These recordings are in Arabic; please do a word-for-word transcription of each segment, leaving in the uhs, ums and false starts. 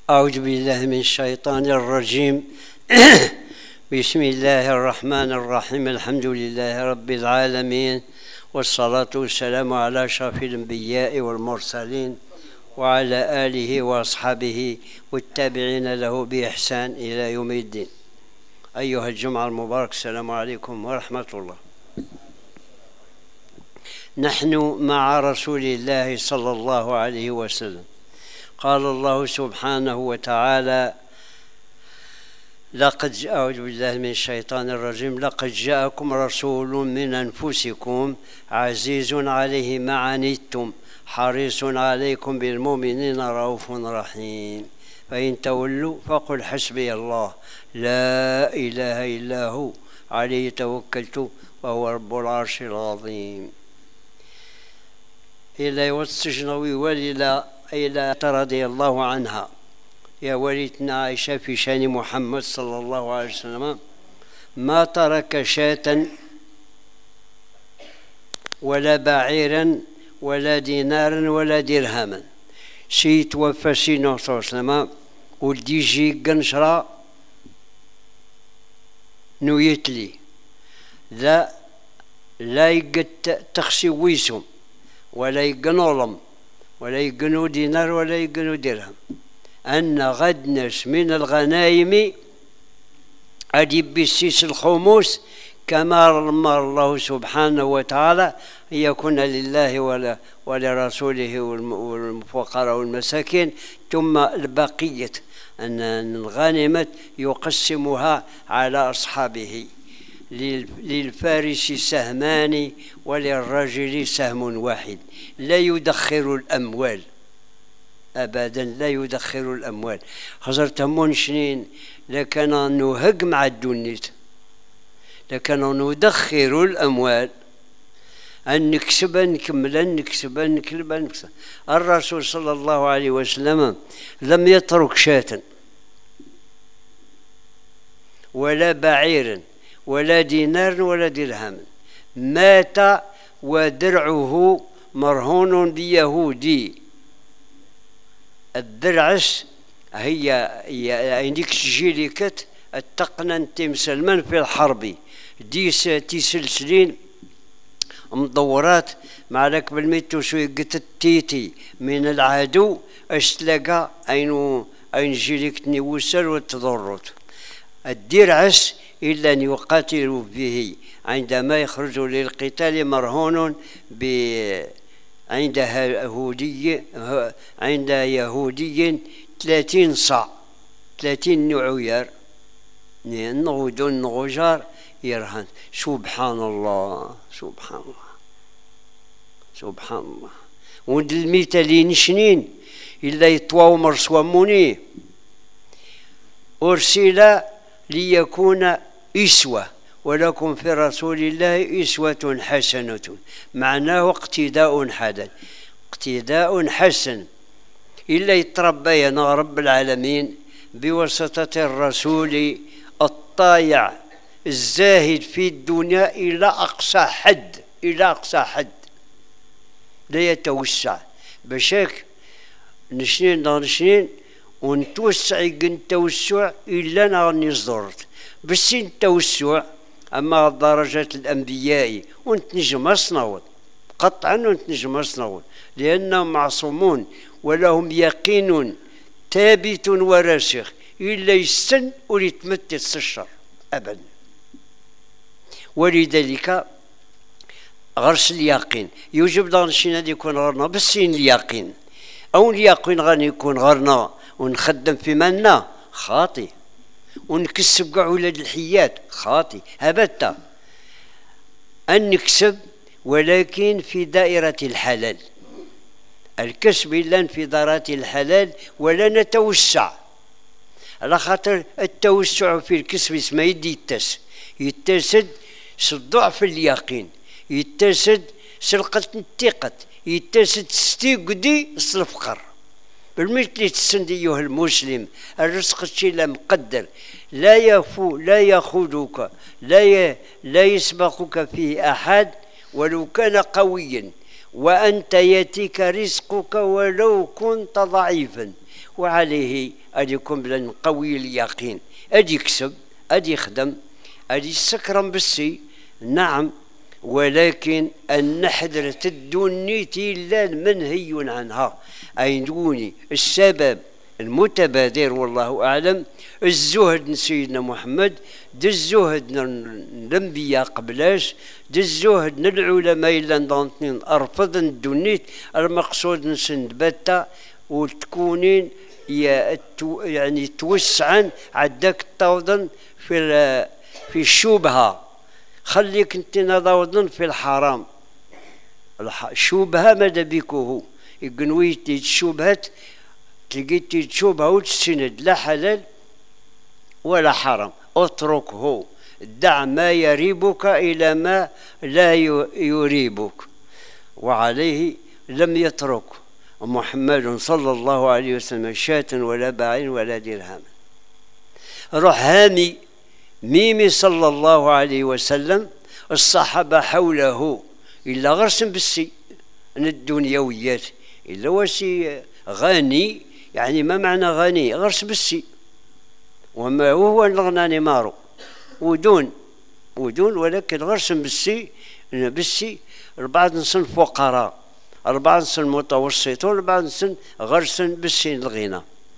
أعوذ بالله من الشيطان الرجيم. بسم الله الرحمن الرحيم. الحمد لله رب العالمين، والصلاة والسلام على أشرف الأنبياء والمرسلين وعلى آله وأصحابه والتابعين له بإحسان إلى يوم الدين. أيها الجمعة المبارك، السلام عليكم ورحمة الله. نحن مع رسول الله صلى الله عليه وسلم. قال الله سبحانه وتعالى: لقد أعوذ بالله من الشيطان الرجيم لقد جاءكم رسول من أنفسكم عزيز عليه ما عنتم حريص عليكم بالمؤمنين رؤوف رحيم، فإن تولوا فقل حسبي الله لا إله إلا هو عليه توكلت وهو رب العرش العظيم. إلى والسجنوي وللا إلى رضي الله عنها يا وليتنا عائشة في شأن محمد صلى الله عليه وسلم: ما ترك شاة ولا بعيرا ولا دينارا ولا درهما. شي توفى سيدنا صلى الله عليه وسلم ولدي يجي قنشرة نويتلي لا لا يقد تخسي ويسم ولا يقنولم ولا يقنو دينار ولا يقنو درهم، أن غد ناس من الغنائم أدي بالسيس الخموس كما أمر الله سبحانه وتعالى يكون لله ولا ولرسوله والفقراء والمساكين، ثم البقية أن الغنيمة يقسمها على أصحابه. للفارس سهمان وللرجل سهم واحد. لا يدخر الأموال أبدا، لا يدخر الأموال. خزرت همون شنين لكن نهج مع الدنيت، لكن ندخر الأموال أن نكسب نكمل نكسب نكلب نكسب. الرسول صلى الله عليه وسلم لم يترك شاة ولا بعيرا ولا دينار ولا درهم. مات ودرعه مرهون بيهودي. الدرعس هي عندك تجيلكت التقنن تمسلمان في الحرب ديس تسلسلين مدورات مع لك بالميتو شوي قت التيتي من العدو اشتلقى اينو اين جيلك تنوسر وتضرت. الدرعس إلا أن يقاتلوا به عندما يخرج للقتال مرهون ب عند يهودي عند يهودي ثلاثين صاع ثلاثين نعوير نغودون نغجار يرهن. سبحان الله سبحان الله سبحان الله. ود الميتة اللي نشنين إلا يطواو مرسوموني أرسل ليكون إسوة، ولكم في رسول الله إسوة حسنة، معناه اقتداء حسن اقتداء حسن. إلا يتربينا رب العالمين بواسطة الرسول الطايع الزاهد في الدنيا إلى أقصى حد إلى أقصى حد لا يتوسع بشاك نشنين نشنين ونتوسع يقن توسع إلا نغني صدرت بس التوسع. أما درجة الأنبياء وانت نجم أصنعون قطعا وانت نجم أصنعون لأنهم معصومون ولهم يقين ثابت وراسخ إلا يسن وليتمتت الشر أبدا. ولذلك غرس اليقين يوجب دارشينا يكون غرنا بس اليقين أو اليقين غني يكون غرنا ونخدم في منا خاطي ونكسب قاع ولاد الحيات خاطي هبتا. أن نكسب ولكن في دائرة الحلال، الكسب إلا في دائرة الحلال ولا نتوسع. على خاطر التوسع في الكسب اسمه يدي يتس يتسد ضعف اليقين، يتسد سلقة الثقة، يتسد ستيقدي الفقر. بالمثل تسند أيها المسلم الرزق الشيء لا مقدر، لا يفو لا يأخذك لا ي... لا يسبقك فيه أحد ولو كان قويا وأنت يأتيك رزقك ولو كنت ضعيفا. وعليه أدي يكون بلا قوي اليقين، أدي يكسب، أدي يخدم، أدي يسكرم بالسي، نعم، ولكن النحدرة الدنيتي لا منهي عنها. أي دوني السبب المتبادر والله أعلم الزهد سيدنا محمد، د الزهد الأنبياء قبلاش، د الزهد العلماء إلا نضنطنين أرفض الدنيت. المقصود نسند باتا وتكونين يعني توسعا عداك التوضن في في الشبهة، خليك انت نضوضن في الحرام. الشبهة ماذا بيكوه يقنويتي الشبهات تلقيتي الشبهة وتسند لا حلال ولا حرام. اتركه، دع ما يريبك إلى ما لا يريبك. وعليه لم يترك محمد صلى الله عليه وسلم شاة ولا باع ولا درهم. روح هامي ميمي صلى الله عليه وسلم الصحابة حوله إلا غرسن بالسي من الدنيويات، إلا وسي غني، يعني ما معنى غني؟ غرس بالسي، وما هو الغناني مارو ودون ودون ولكن غرسن بالسي بالسي. البعض نسن فقراء، البعض نسن متوسطون، البعض نسن غرسن بالسي الغنى.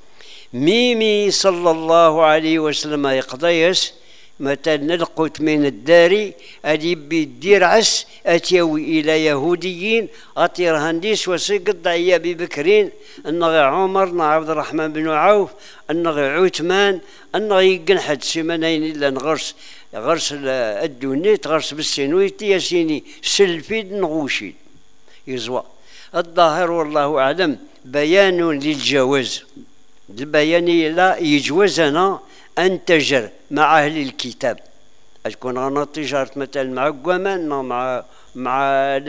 ميمي صلى الله عليه وسلم يقضيس متى نلقت من الدار أدي بيدير عس أتيوي إلى يهوديين أطير هنديس وسيقض عيا ببكرين النغي عمر نا عبد الرحمن بن عوف النغي عثمان النغي يقنحد سيمانين إلا نغرس غرس الدونيت غرس بالسينويتي ياسيني سلفيد نغوشي يزوى. الظاهر والله أعلم بيان للجواز، البيان لا يجوزنا أن تجر مع أهل الكتاب، تكون غنا تجارة مثلا مع قوامان مع مع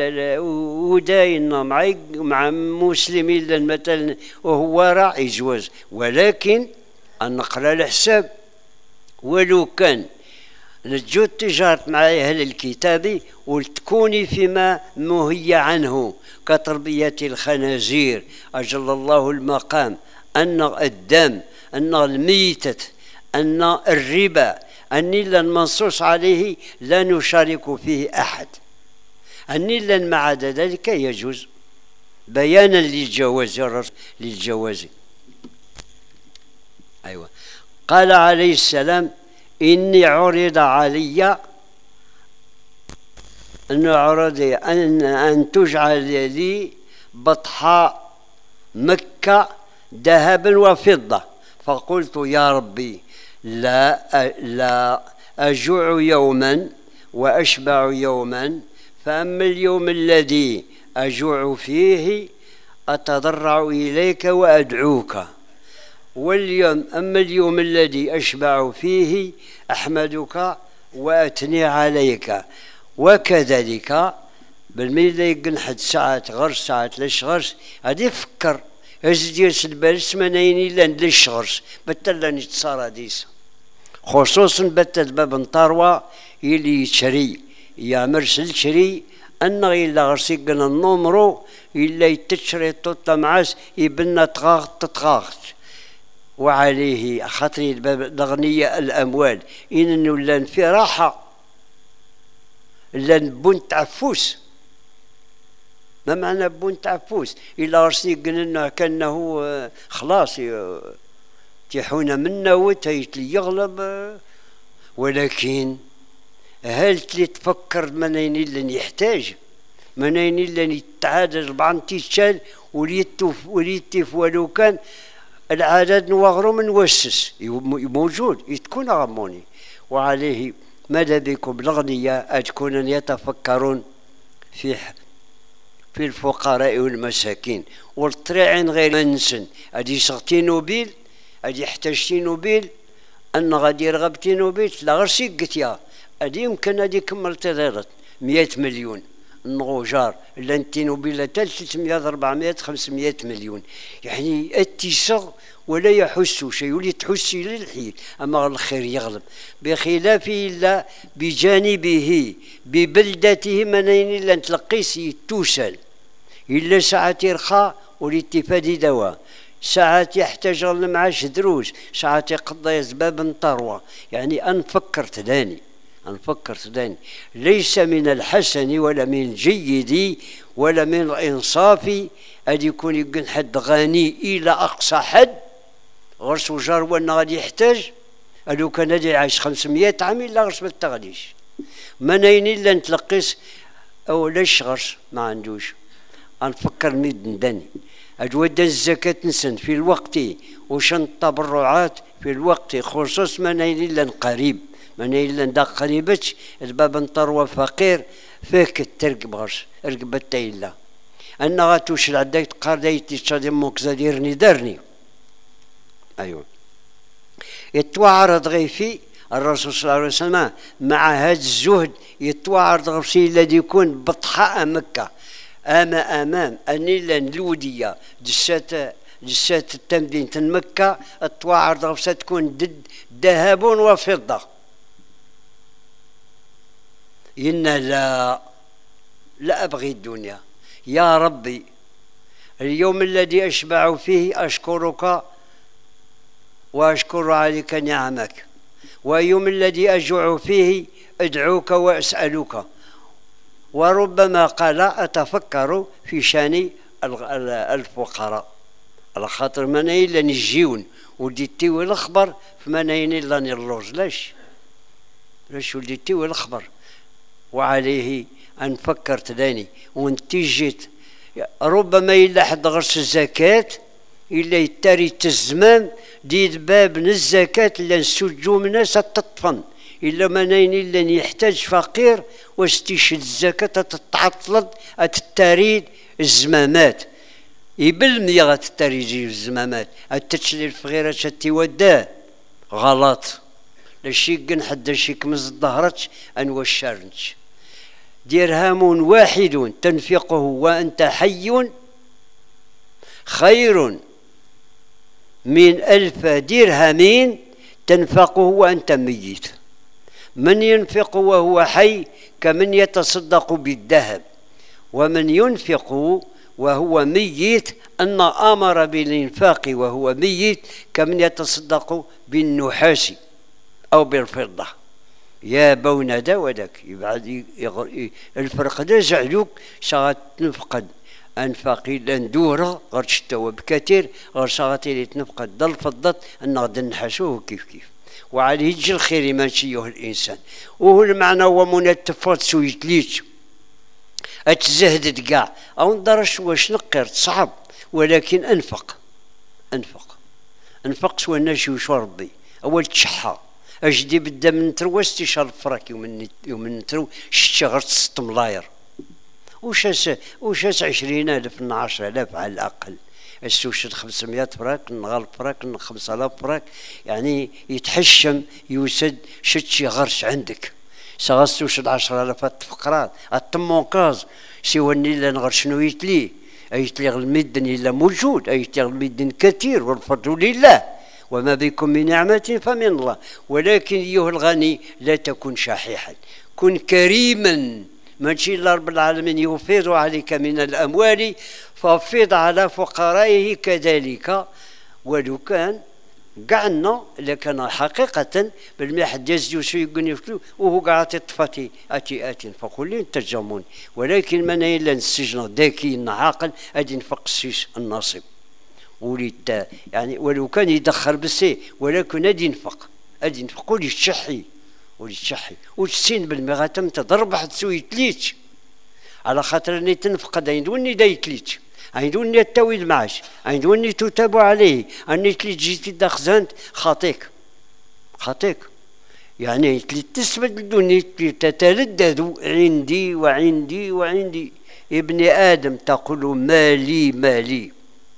وداين مع مع مسلمين مثلا وهو راعي يجوز، ولكن النقل الحساب ولو كان نجو التجارة مع أهل الكتاب ولتكوني فيما نهي عنه كتربية الخنازير أجل الله المقام، أن الدم، أن الميتة، أن الربا، أن المنصوص عليه لا نشارك فيه أحد، أن مع ذلك يجوز بيانا للجواز للجواز. أيوة. قال عليه السلام إني عرض علي أن عرض أن أن تجعل لي بطحاء مكة ذهبا وفضة، فقلت يا ربي لا لا أجوع يوما وأشبع يوما، فأما اليوم الذي أجوع فيه أتضرع إليك وأدعوك، واليوم أما اليوم الذي أشبع فيه أحمدك وأثني عليك. وكذلك بالميل يقن حد ساعات غرس ساعات ليش غرس هادي فكر هزدي البال سمانين لان ليش غرس بتلا نتصار ديس، خصوصا بتل باب نطاروة يلي يشري يا مرسل شري أنه إلا غرس يقن النمرو إلا يتشري توتا معاس يبنى تغاغت تتغاغت. وعليه خاطري الباب الأغنياء الأموال إنه لان في راحة لان بون تعفوس. ما معنى بون تعفوس؟ إلا غرسي قلنا كأنه خلاص تيحونا منا وتيتلي يغلب، ولكن هل تلي تفكر منين اللي يحتاج، منين اللي يتعادل بعض تيشال وليتف وليتف ولو كان العدد نوغرو من وسس موجود يتكون غموني. وعليه ماذا بكم الأغنياء تكون يتفكرون في في الفقراء والمساكين والطريعين غير منسن أدي سغتي نوبيل أدي احتاجتي نوبيل أن غادي رغبتي نوبيل لا غير سيقتيا أدي يمكن أدي كملت غيرت مئة مليون النغوجار إلا انتي نوبيل ثلاثمئة أربعمئة خمسمئة مليون، يعني اتسغ ولا يحس شيء ولي تحسي للحين، أما الخير يغلب بخلاف إلا بجانبه ببلدته منين إلا تلقيسي توسل إلا ساعات يرخى والاتفادي دواء، ساعات يحتاج المعاش دروس، ساعات يقضي أسباب طروة. يعني أنفكر تداني أنفكر تداني ليس من الحسن ولا من الجيد ولا من الإنصاف أن يكون يكون حد غني إلى أقصى حد غرس وجار وانا غادي يحتاج. لو كان غادي يعيش خمسمية عام إلا غرس ما تغليش، ما ناين إلا نتلقيس أو لاش غرس ما عندوش. أنفكر ميد نداني أجود الزكاة نسن في الوقت وشن التبرعات في الوقت خصوص ما ناين إلا قريب، ما ناين إلا نداق قريبتش الباب نطر فقير فيك الترقب غرس رقبة تايلا أنا غاتوش العداك تقار دايتي تشادي موكزا ديرني دارني. أيوة يتوعرض غيفي الرسول صلى الله عليه وسلم مع هذا الزهد، يتوعرض غيفي الذي يكون بطحاء مكة أما أمام أنيلا الودية جسات جسات التمدين مكة التوعرض غيفي تكون ضد ذهب وفضة. إن لا لا أبغي الدنيا يا ربي، اليوم الذي أشبع فيه أشكرك وأشكر عليك نعمك، ويوم الذي أجوع فيه أدعوك وأسألك. وربما قال أتفكر في شان الفقراء على خاطر ما ناين إلا نجيون وديتي والأخبر فما ناين إلا نلوز لاش لاش ولديتي والأخبر. وعليه أن فكرت داني وانتجت ربما إلا حد غرس الزكاة إلا يتاري الزمان ديد باب من الزكاة إلا نسجو من ناس تطفن إلا ما ناين إلا يحتاج فقير واستيشد الزكاة تتعطلد أتتاريد الزمامات يبل مية غتتاريجي الزمامات أتتشلي الفغيرة شتي وداه غلط لشيك حد شيك مز ظهرتش أنو الشارنش. درهم واحد تنفقه وأنت حي خير من ألف درهم تنفقه وأنت ميت. من ينفق وهو حي كمن يتصدق بالذهب، ومن ينفق وهو ميت أن أمر بالإنفاق وهو ميت كمن يتصدق بالنحاس أو بالفضة. يا بونا دا وداك يبعد الفرق دا زعلوك شغات تنفقد أنفاقي لندورة غير تشتوى بكثير غير شغاتي اللي تنفقد دل فضت أن غدا نحاسوه كيف كيف. وعليه يجي الخير ما نشيه الإنسان، وهو المعنى هو من التفات سويت ليش أتزهدت كاع أو ندرش واش نقرت صعب، ولكن أنفق أنفق أنفق سوى الناس وش ربي. أول تشحى أجدي بدا من تروستي شرب فراك يوم يوم نترو شتي غير ست ملاير وشاس وشاس عشرين ألف من عشرة آلاف على الأقل. السوشد خمسمية فراك نغال فراك خمسة آلاف فراك يعني يتحشم يوسد شتشي غرش عندك سغاس توشد عشرة آلاف فقرات التمونكاز سيوني إلا نغر شنو يتلي أيتلي المدن إلا موجود أيتلي المدن كثير والفضل لله وما بكم من نعمة فمن الله. ولكن أيها الغني لا تكن شحيحا، كن كريما. ماشي الله رب العالمين يفيض عليك من الأموال فافيض على فقرائه كذلك. ولو كان قعنا لكان حقيقة بالمحد يزجو سيقني فلو وهو قاعد يطفتي أتي أتي فقل لي ترجمون. ولكن من إلا السجن ذكي عاقل أدي نفق السيس الناصب وليت يعني ولو كان يدخل بالسي ولكن أدي ينفق أدي ينفق ولي تشحي ولي تشحي وتسين بالمغاتم تضرب حد سوي تليتش على خاطر اني تنفق عندوني دا يتليتش عندوني التوي المعاش عندوني تتابع عليه اني تليت جيتي دا خزانت خاطيك خاطيك يعني تليت تثبت بدوني تتلذذ عندي وعندي وعندي. ابن آدم تقول مالي مالي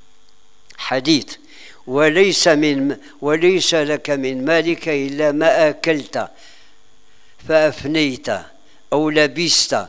حديث وليس من وليس لك من مالك إلا ما أكلت فأفنيت أو لبست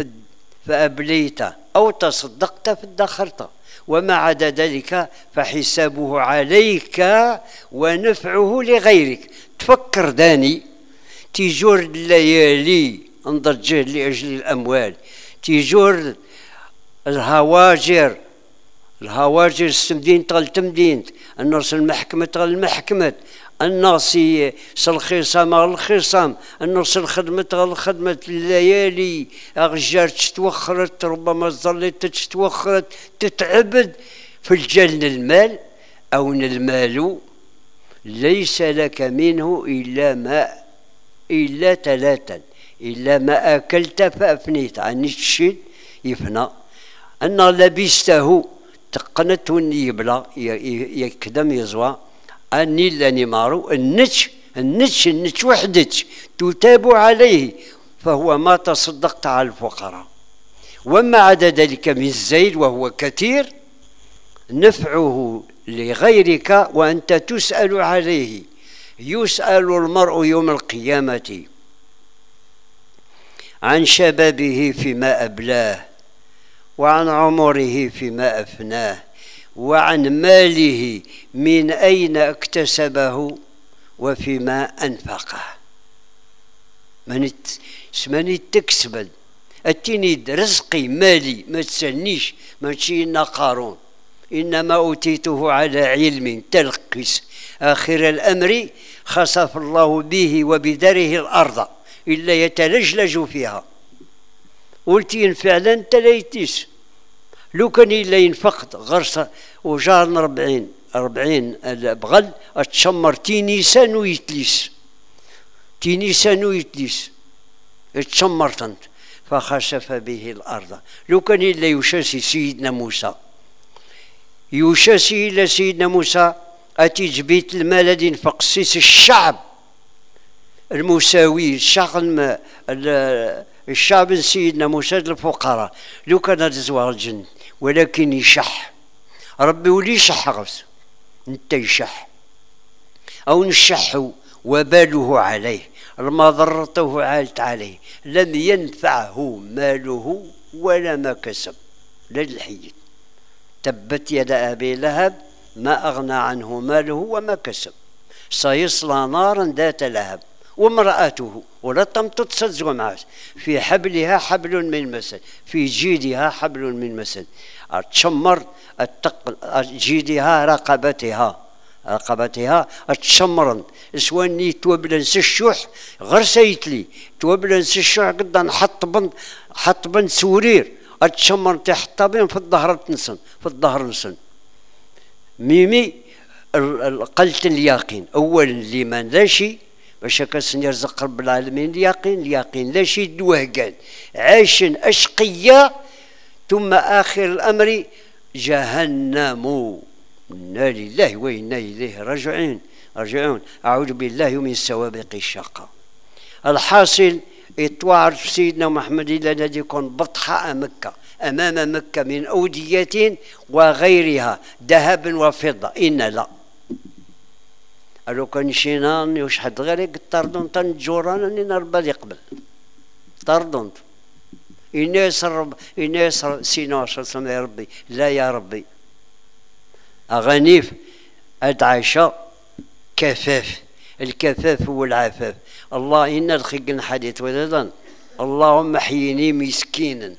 فأبليت أو تصدقت فادخرت، وما عدا ذلك فحسابه عليك ونفعه لغيرك. تفكر داني تيجور الليالي انظر جهد لأجل الأموال، تيجور الهواجر الهواجر السمدين تغل تمدينت الناس المحكمة تغل المحكمة الناس الخصام غير الخصام الناس الخدمة غير الخدمة الليالي أغجار تتوخرت ربما ظلت تتوخرت تتعبد في الجل المال أو المال ليس لك منه إلا ما إلا ثلاثا إلا ما أكلت فأفنيت عني الشيء يفنى أن لبسته تقنت يبلى يكدم يزوى أني لاني مارو النتش النتش النتش وحدتش تتاب عليه فهو ما تصدقت على الفقراء. وما عدا ذلك من الزيد وهو كثير نفعه لغيرك وأنت تسأل عليه. يسأل المرء يوم القيامة عن شبابه فيما أبلاه وعن عمره فيما أفناه وعن ماله من أين اكتسبه وفيما أنفقه. من من تكسب أتيني رزقي مالي ما تسنيش ماشي إن قارون إنما أوتيته على علم تلقس آخر الأمر خسف الله به وبدره الأرض إلا يتلجلج فيها. قلتين فعلا تليتيس لو كان إلا ينفقد غرسة وجارنا ربعين أربعين بغل أتشمر تينيسان ويتليس تينيسان ويتليس اتشمرتنت فخسف به الأرض. لو كان إلا يشاسي سيدنا موسى يشاسي إلى سيدنا موسى أتي جبيت المال الذي ينفق سيس الشعب المساوي الشعب الشعب سيدنا موسى الفقراء لو كان تزوار الجن ولكن يشح ربي ولي يشح غفز انت يشح او نشح وباله عليه لما ضرته عالت عليه لم ينفعه ماله ولا ما كسب للحيد. تبت يد ابي لهب ما اغنى عنه ماله وما كسب سيصلى نارا ذات لهب وامرأته ولا تمتط تسزق معاه في حبلها حبل من مسد في جيدها حبل من مسد تشمر جيدها رقبتها رقبتها تشمرن سواني توبلنس الشح غير سيتلي توبلنس الشح قد نحط بن حط بن سورير تشمر تحت بن في الظهر تنسن في الظهر نسن ميمي قلت اليقين اولا لمن لا شيء باش كاسن يرزق رب العالمين اليقين اليقين لا شيء دوهقان عايش اشقياء ثم اخر الامر جهنم انا لله وانا اليه راجعين راجعون اعوذ بالله من سوابق الشقاء. الحاصل اطوار سيدنا محمد الذي يكون بطحاء مكه امام مكه من اوديه وغيرها ذهب وفضه ان لا لو كان شينان يشحد غير طردون تنجوران اني نربى يقبل طردون إن يسر إن يسر سينا صلى يا ربي لا يا ربي أغنيف أدعشا كفاف الكفاف هو العفاف. الله إن الخيق حديث ولدا اللهم احيني مسكينا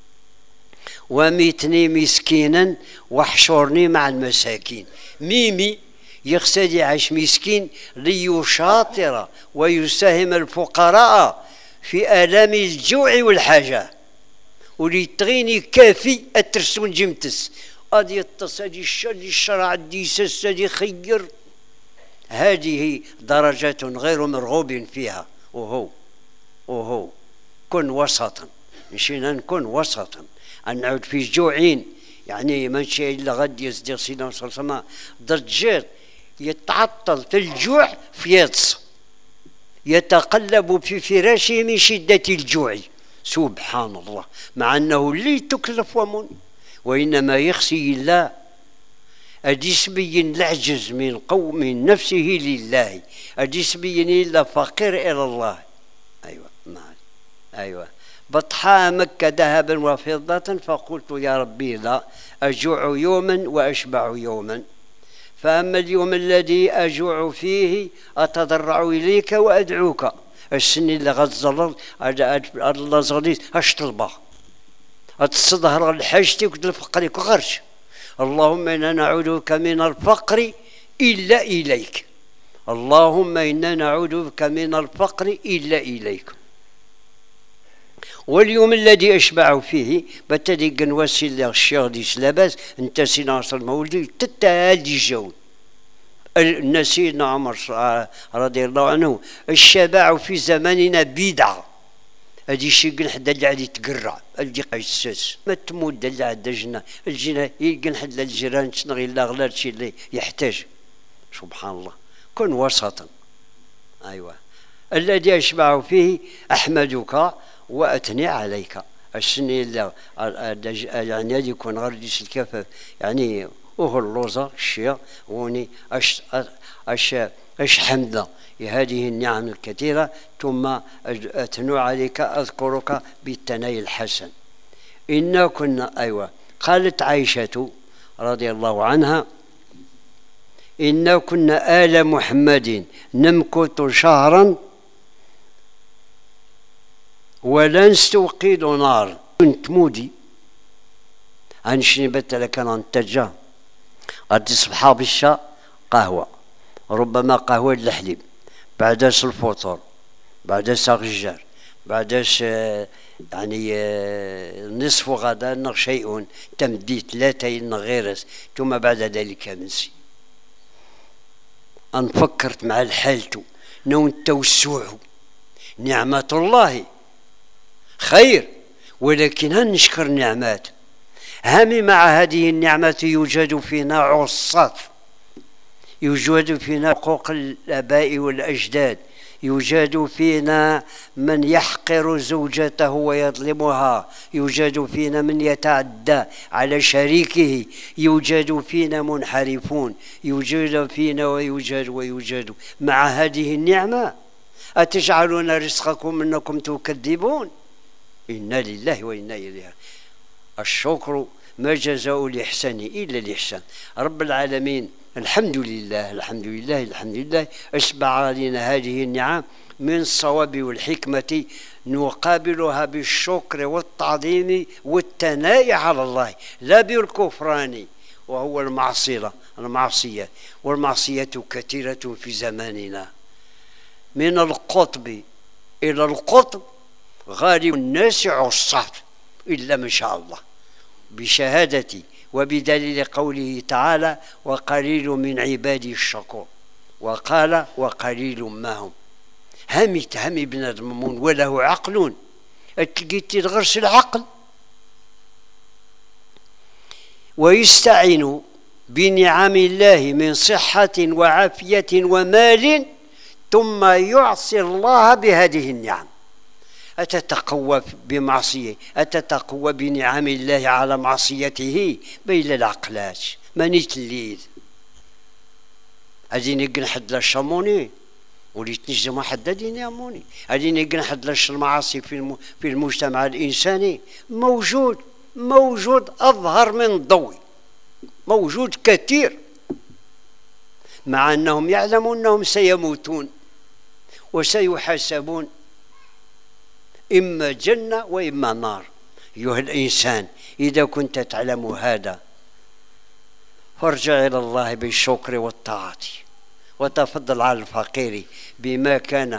وميتني مسكينا واحشرني مع المساكين. ميمي يقصد يعيش مسكين ليشاطر ويساهم الفقراء في آلام الجوع والحاجة وليتغيني كافي الترسون جمتس أدي التص أدي الشرع الديسس أدي خير. هذه درجات غير مرغوب فيها وهو وهو كن وسطا مشينا نكون وسطا أن نعود في جوعين يعني ماشي إلا غد يصدق سيدنا صلى الله عليه وسلم درجات يتعطل في الجوع في يدس يتقلب في فراشه من شدة الجوع سبحان الله مع أنه لي تكلف ومن وإنما يخشي الله أديس بين العجز من قوم من نفسه لله أديس بين إلا فقير إلى الله. أيوة نعم أيوة بطحاء مكة ذهبا وفضة فقلت يا ربي لا أجوع يوما وأشبع يوما فأما اليوم الذي أجوع فيه أتضرع إليك وأدعوك السن اللي غتزلل الله زغليت أش طلبه تستظهر لحاجتك لفقرك وخرج. اللهم إنا نعوذ بك من الفقر إلا إليك، اللهم إنا نعوذ بك من الفقر إلا إليك. واليوم الذي أشبع فيه بتدي قنواسي اللي الشيخ ديس لاباس انت سينا عصر المولدي تتالي جون سيدنا عمر رضي الله عنه الشبع في زماننا بدعة. هادي شي قنحد اللي عادي تقرع اللي قيساس ما تمود اللي عاد جنا الجنا يقنحد للجيران تنغي الا غلال شي اللي يحتاج. سبحان الله كن وسطا. ايوه الذي اشبع فيه احمدك واثني عليك. السني اللي يعني هذه يكون غير ديس الكفاف يعني وهو اللوزه الشيا وني اش اش اش حمده هذه النعم الكثيرة ثم أثنو عليك أذكرك بالثناء الحسن. إنا كنا أيوة قالت عائشة رضي الله عنها إنا كنا آل محمد نمكث شهرا ولا نستوقد نار. كنت مودي عن شنبت لك ننتجه قد تصبح بالشاء قهوة ربما قهوة الحليب بعداش الفطور بعداش غجار بعداش يعني نصف غدا شيء تمدي ثلاثة غيرس ثم بعد ذلك منسي. أن فكرت مع الحالتو نو التوسع نعمة الله خير ولكن هنشكر نعمات هامي. مع هذه النعمة يوجد فينا عصات، يوجد فينا حقوق الآباء والأجداد، يوجد فينا من يحقر زوجته ويظلمها، يوجد فينا من يتعدى على شريكه، يوجد فينا منحرفون، يوجد فينا ويوجد ويوجد. مع هذه النعمة أتجعلون رزقكم أنكم تكذبون؟ إنا لله وإنا إليه. الشكر ما جزاء الإحسان إلا الإحسان. رب العالمين الحمد لله الحمد لله الحمد لله أشبع علينا هذه النعم من الصواب والحكمة نقابلها بالشكر والتعظيم والثناء على الله لا بالكفران وهو المعصية المعصية والمعصية كثيرة في زماننا من القطب إلى القطب. غالب الناس عصاة إلا ما شاء الله بشهادتي وبدليل قوله تعالى وقليل من عبادي الشكور وقال وقليل ما هم. همي تهمي بنادم وله عقل تلقيتي الغرس العقل ويستعين بنعم الله من صحة وعافية ومال ثم يعصي الله بهذه النعم. أتتقوى بمعصية أتتقوى بنعم الله على معصيته بين العقلات مانيت الليل أديني قنحد للشموني وليت نجم حدادين ياموني أديني قنحد للمعاصي في في المجتمع الإنساني موجود موجود أظهر من الضوء موجود كثير مع أنهم يعلمون أنهم سيموتون وسيحاسبون إما جنة وإما نار. أيها الإنسان إذا كنت تعلم هذا فارجع إلى الله بالشكر والطاعة وتفضل على الفقير بما كان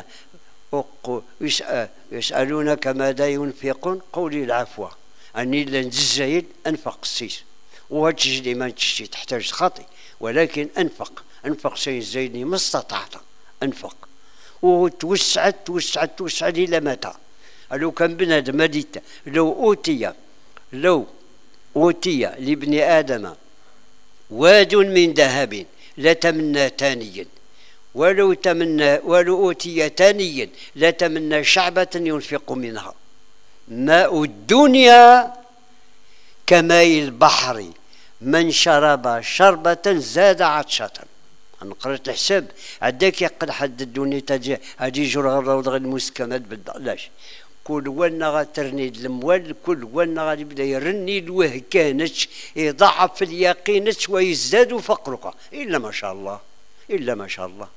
يسألونك ماذا ينفقون قول العفو أني لن تزايد أنفق السيس وهتجي ما تشتي تحتاج خاطي ولكن أنفق أنفق شيء زيدني ما استطعت أنفق وتوسعت توسعت توسعت إلى متى. لو كان بنادم مديت لو أوتي لو أوتي لابن آدم واد من ذهب لتمنى ثانيا ولو تمنى ولو أوتي ثانيا لتمنى شعبة ينفق منها. ماء الدنيا كماء البحر من شرب شربة زاد عطشة. أنا قرأت الحساب عداك يقل حد الدنيا تجي هادي جور غير المسكنات بالدلاش كل وانا غترني الاموال كل وانا غادي يبدا يرني الوهكانتش يضعف اليقينتش ويزداد فقرك الا ما شاء الله الا ما شاء الله.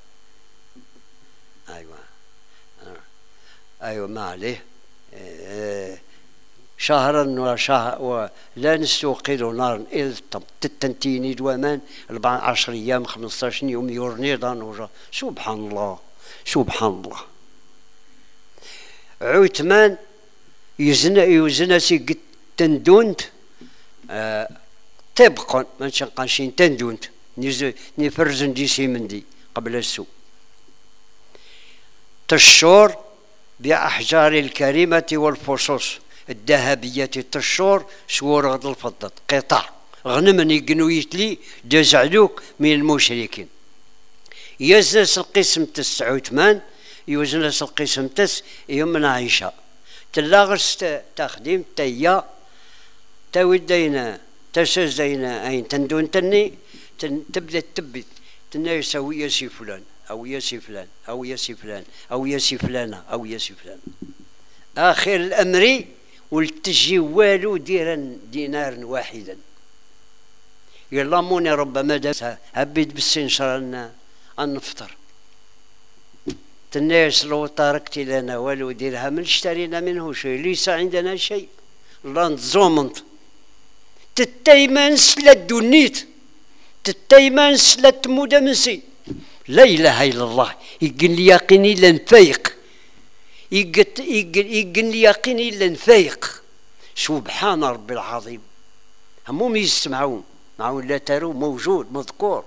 ايوه ايوه ما عليه. أه شهرا وشهر ولا نستوقد نارا إلى التنتيني دوامان أربعة عشر أيام خمسة عشر يوم يورنيضا. سبحان الله سبحان الله. عثمان يزنا يزنا سي تندونت آه تبقى ما نشقاشين تندونت نفرزن دي سيمندي قبل السوء تشور بأحجار الكريمة والفصوص الذهبية تشور سور غد الفضة قطع غنمني قنويتلي جزعلوك من المشركين. يزنس القسم تس عثمان يوزنس القسم تس يوم عائشة تلاغرس تخديم تيا تودينا تسزينا أين تندون تني تبدأ تبت تنا يسوي يسي فلان أو يسي فلان أو يسي فلان أو يسي فلانة أو يسي فلان. آخر الأمر والتجي والو ديرا دينارا واحدا يلاموني ربما داس هبيت بالسن شرنا أن نفطر الناس لو تركت لنا والو درهم اشترينا منه شيء ليس عندنا شيء لا نتزومنت تتيمن سلا دونيت تتيمن سلا تمودمسي لا اله الا الله يقن لي يقيني لنفيق يقن لي يقيني لنفيق. سبحان ربي العظيم. همهم يسمعون معون لا تروا موجود مذكور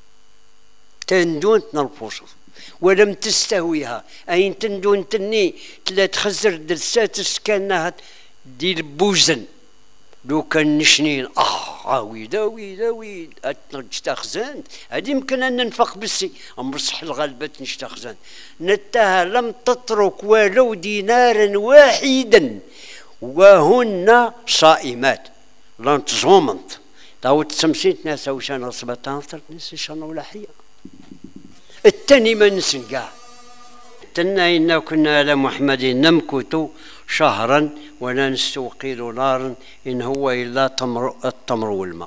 تندون نرفوص ولم تستهويها أين تندون تني تلا تخزر درسات كانها ديال بوزن لو كان نشنين اه ويدا ويدا ويد نشتخزن هذه يمكن ان ننفق بالسي امرصح الغلبة نشتخزن نتاها لم تترك ولو دينارا واحدا وهن صائمات لن تزومنت داو تسمسيت ناس وشان رصبتان ناس شان ولا حيا التاني ما نسن كاع تنا إنا كنا على محمد نمكث شهرا ولا نستوقد نارا إن هو إلا تمر التمر والماء.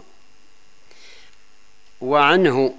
وعنه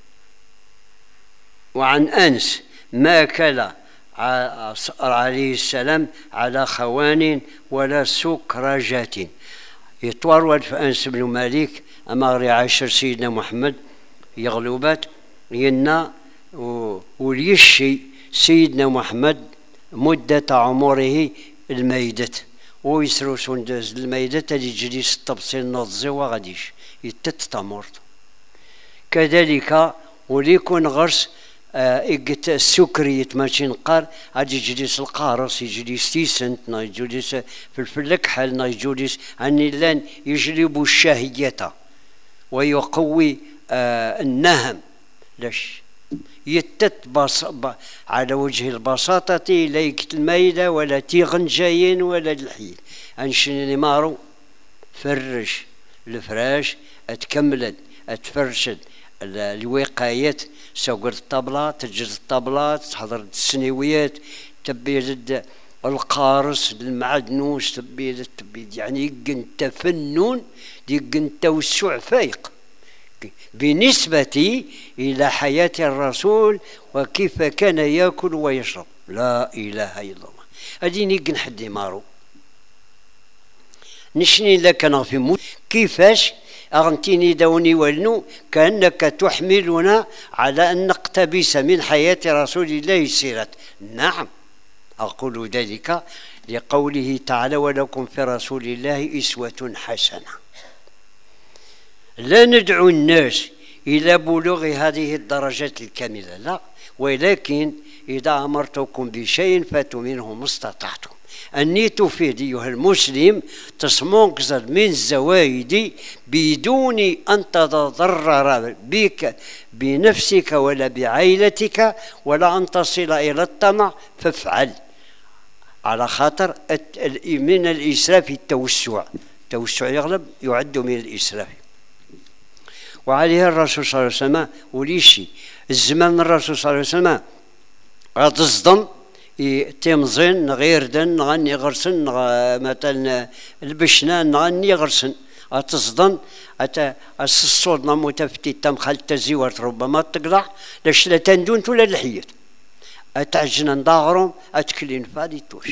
وعن أنس ما كل عليه السلام على خوان ولا سكرجات. يطور في أنس بن مالك أماري عشر سيدنا محمد يغلوبات ينا وليشي سيدنا محمد مدة عمره الميدة ويسرو سندز الميدة اللي جليس الطبسين نضزي وغاديش يتتمرت. كذلك وليكون غرس إجت السكري ماشي نقار عاد يجلس القارص يجلس تيسنت نا يجلس في الفلك حال نا يجلس عني لان يجلب الشهية ويقوي آه النهم لاش يتت بص على وجه البساطة ليك الميلة ولا تيغن جايين ولا الحيل انشني مارو فرش الفراش اتكملت اتفرشد الوقايات سوقر الطبلة تجر الطبلة تحضر السنويات تبيد القارص المعدنوس تبيد تبيد يعني يقن تفنن يقن توسع فايق بالنسبة إلى حياة الرسول وكيف كان يأكل ويشرب. لا إله إلا الله. هذه نيجن حد مارو نشني لك أنا في موت كيفاش أغنتيني دوني ولنو كأنك تحملنا على أن نقتبس من حياة رسول الله سيرة. نعم أقول ذلك لقوله تعالى ولكم في رسول الله أسوة حسنة. لا ندعو الناس إلى بلوغ هذه الدرجات الكاملة لا، ولكن إذا أمرتكم بشيء فاتوا منه ما استطعتم. أني تفيد أيها المسلم تسمنقذر من الزوايد بدون أن تتضرر بك بنفسك ولا بعائلتك ولا أن تصل إلى الطمع فافعل. على خاطر من الإسراف التوسع، التوسع يغلب يعد من الإسراف. وعليه الرسول صلى الله عليه وسلم وليشي الزمان الرسول صلى الله عليه وسلم غتصدم تيمزين نغير دن نغني غرسن مثلا البشنان نغني غرسن غتصدم أتا الصوت متفتي تم خلت زيورت ربما تقلع لاش لا تندون ولا الحيط أتعجن نداغرهم أتكلين فادي توش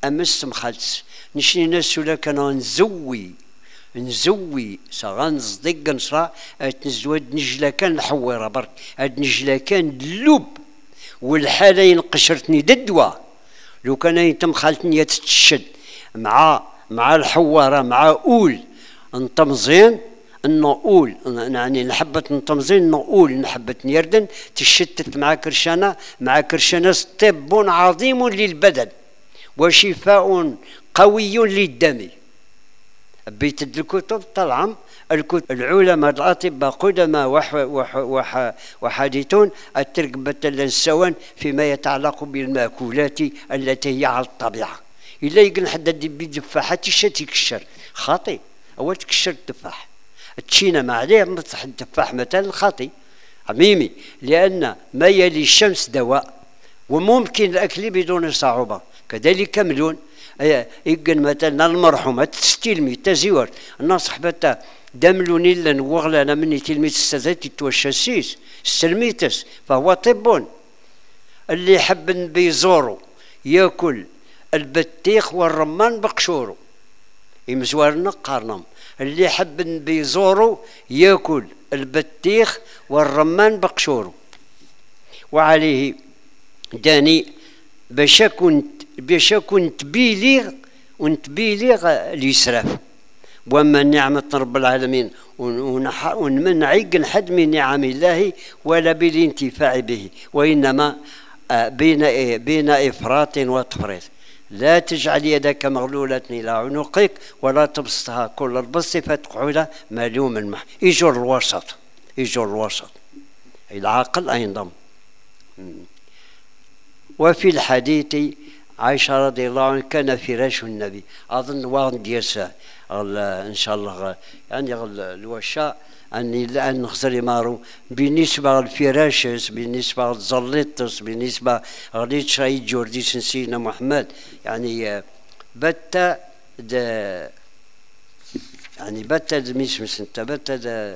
أمس مخالص نشني ناس ولا كان نزوي نزوي سغنصدق نصرا تنزود نجلا كان الحويره برك هاد نجلا كان اللب والحاله ينقشرتني ددوا لو كان يتم خالتني تتشد مع مع الحواره مع اول نطمزين النقول يعني نحبت نطمزين نقول نحبت نيردن تشتت مع كرشانه مع كرشانه طب عظيم للبدن وشفاء قوي للدم. بيت الكتب طبعا الكتب العلماء الاطباء قدماء وح وح وح وحادثون التركبة السوان فيما يتعلق بالمأكولات التي هي على الطبيعة. إلا يقول حد بدفاحة تشتي كشر خاطي أول تكشر التفاح تشينا ما عليه مصح التفاح مثلا خاطي عميمي لأن ما يلي الشمس دواء وممكن الأكل بدون صعوبة. كذلك ملون يقن مثلا المرحومة تستلمي تزيور الناس حبتا دملون إلا وغلانا مني تلميذ السادات توشاسيس سلميتس فهو طب. اللي يحب بيزورو ياكل البطيخ والرمان بقشورو يمزوارنا قارنهم. اللي يحب بيزورو ياكل البطيخ والرمان بقشورو. وعليه داني باش كنت باش كنت بيليغ ونتبيليغ الإسراف وما نعمة رب العالمين ونمنع حد من نعم الله ولا بالانتفاع به وإنما بين بين إفراط وتفريط. لا تجعل يدك مغلولة إلى عنقك ولا تبسطها كل البسط فتقعد ملوما معه. يجر الوسط يجر الوسط العاقل أينضم. وفي الحديث عائشة رضي الله عنها كان فراش النبي أظن وان ديسا إن شاء الله يعني الوشاء أني الآن نخسر مارو بالنسبة للفراشس بالنسبة للزليطس بالنسبة غليت شاي جوردي سيدنا محمد يعني بتا يعني بتا مش مسنت بتا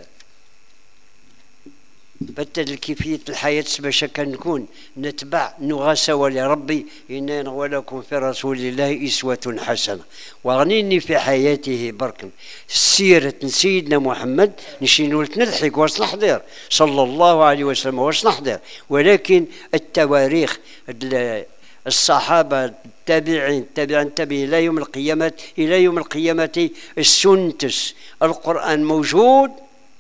بدل كيفية الحياة باش كنكون نتبع نغاسى ولربي إننا ولكم في رسول الله أسوة حسنة. وغنيني في حياته بركم سيرة سيدنا محمد نشينو نلحق واش نحضر صلى الله عليه وسلم واش نحضر. ولكن التواريخ الصحابة التابعين التابعين التابعين إلى يوم القيامة إلى يوم القيامة السنتس القرآن موجود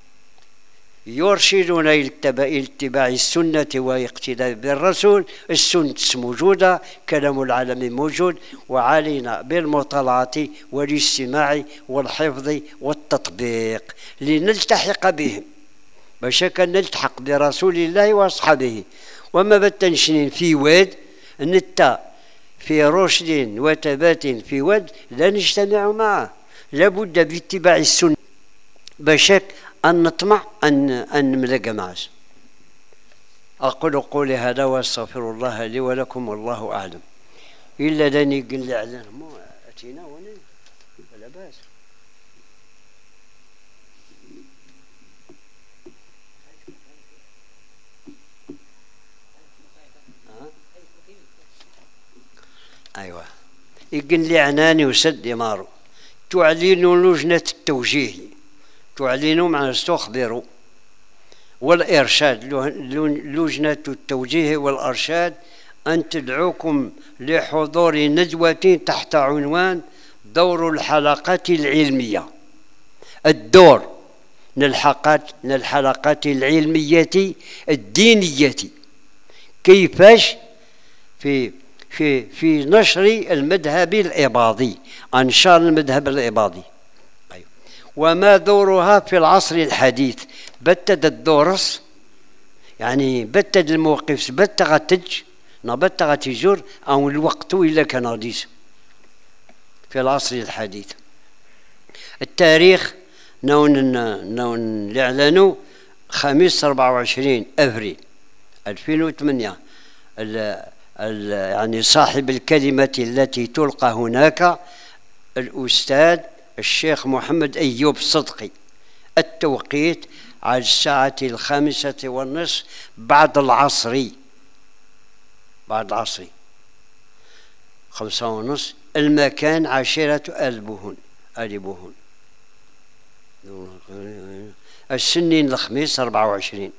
يرشدنا إلى اتباع السنة واقتداء بالرسول. السنة موجودة كلام العالم موجود وعلينا بالمطالعة والاستماع والحفظ والتطبيق لنلتحق بهم باش كان نلتحق برسول الله وأصحابه. وما بتنشنين في واد نتا في رشد وثبات في واد لا نجتمع معه. لابد باتباع السنة باش أن نطمع أن أن نملق معه. أقول قولي هذا وأستغفر الله لي ولكم والله أعلم. إلا داني قل لي على مو أتينا وني ولا باس. أيوة يقل لي عناني وسد يمارو تعلن لجنة التوجيه تعلنوا مع تخبروا والإرشاد لجنة التوجيه والإرشاد أن تدعوكم لحضور ندوة تحت عنوان دور الحلقات العلمية. الدور للحلقات للحلقات العلمية الدينية كيفاش في في في نشر المذهب الإباضي أنشار المذهب الإباضي. وما دورها في العصر الحديث بتد الدورس يعني بتد الموقف بت غتج نبت غتجور أو الوقت إلا كان غديس في العصر الحديث. التاريخ نون نون الإعلان خميس أربعة وعشرين أفريل ألفين وثمانية. ال ال يعني صاحب الكلمة التي تلقى هناك الأستاذ الشيخ محمد أيوب صدقي. التوقيت على الساعة الخامسة والنصف بعد العصر بعد العصر خمسة ونصف المكان عشيرة آل بوهون، آل بوهون. السنين الخميس أربعة وعشرين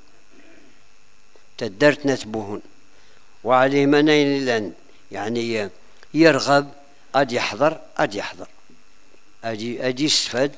تدرت نات بوهون، وعليه منين لان يعني يرغب أدي يحضر أدي يحضر أدي أدي يستفاد.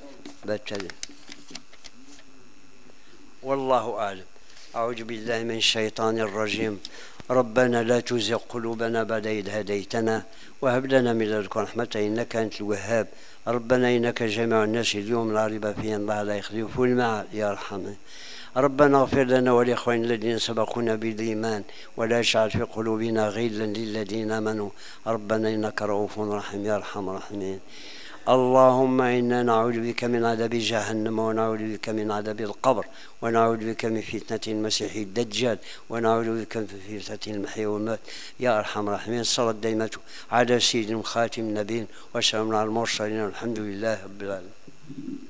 والله أعلم. أعوذ بالله من الشيطان الرجيم. ربنا لا تزغ قلوبنا بعد إذ هديتنا وهب لنا من لدنك رحمة إنك أنت الوهاب. ربنا إنك جامع الناس اليوم لا ريب فيه الله لا يخلف الميعاد يا أرحم. ربنا اغفر لنا ولإخواننا الذين سبقونا بالإيمان ولا تجعل في قلوبنا غلا للذين آمنوا ربنا إنك رؤوف رحيم يا أرحم الراحمين. اللهم إنا نعوذ بك من عذاب جهنم ونعوذ بك من عذاب القبر ونعوذ بك من فتنة المسيح الدجال ونعوذ بك من فتنة المحيا والممات يا أرحم الراحمين. الصلاة الدائمة على سيدنا خاتم النبيين وسلام على المرسلين والحمد لله رب العالمين.